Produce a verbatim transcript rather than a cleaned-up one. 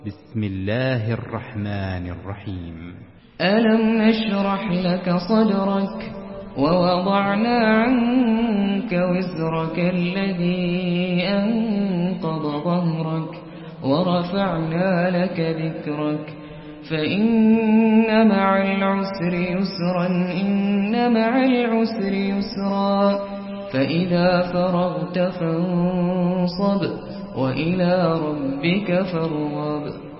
بسم الله الرحمن الرحيم. ألم نشرح لك صدرك ووضعنا عنك وزرك الذي أنقض ظهرك ورفعنا لك ذكرك فإن مع العسر يسرا إن مع العسر يسرا فإذا فرغت فانصب وإلى ربك فارغب.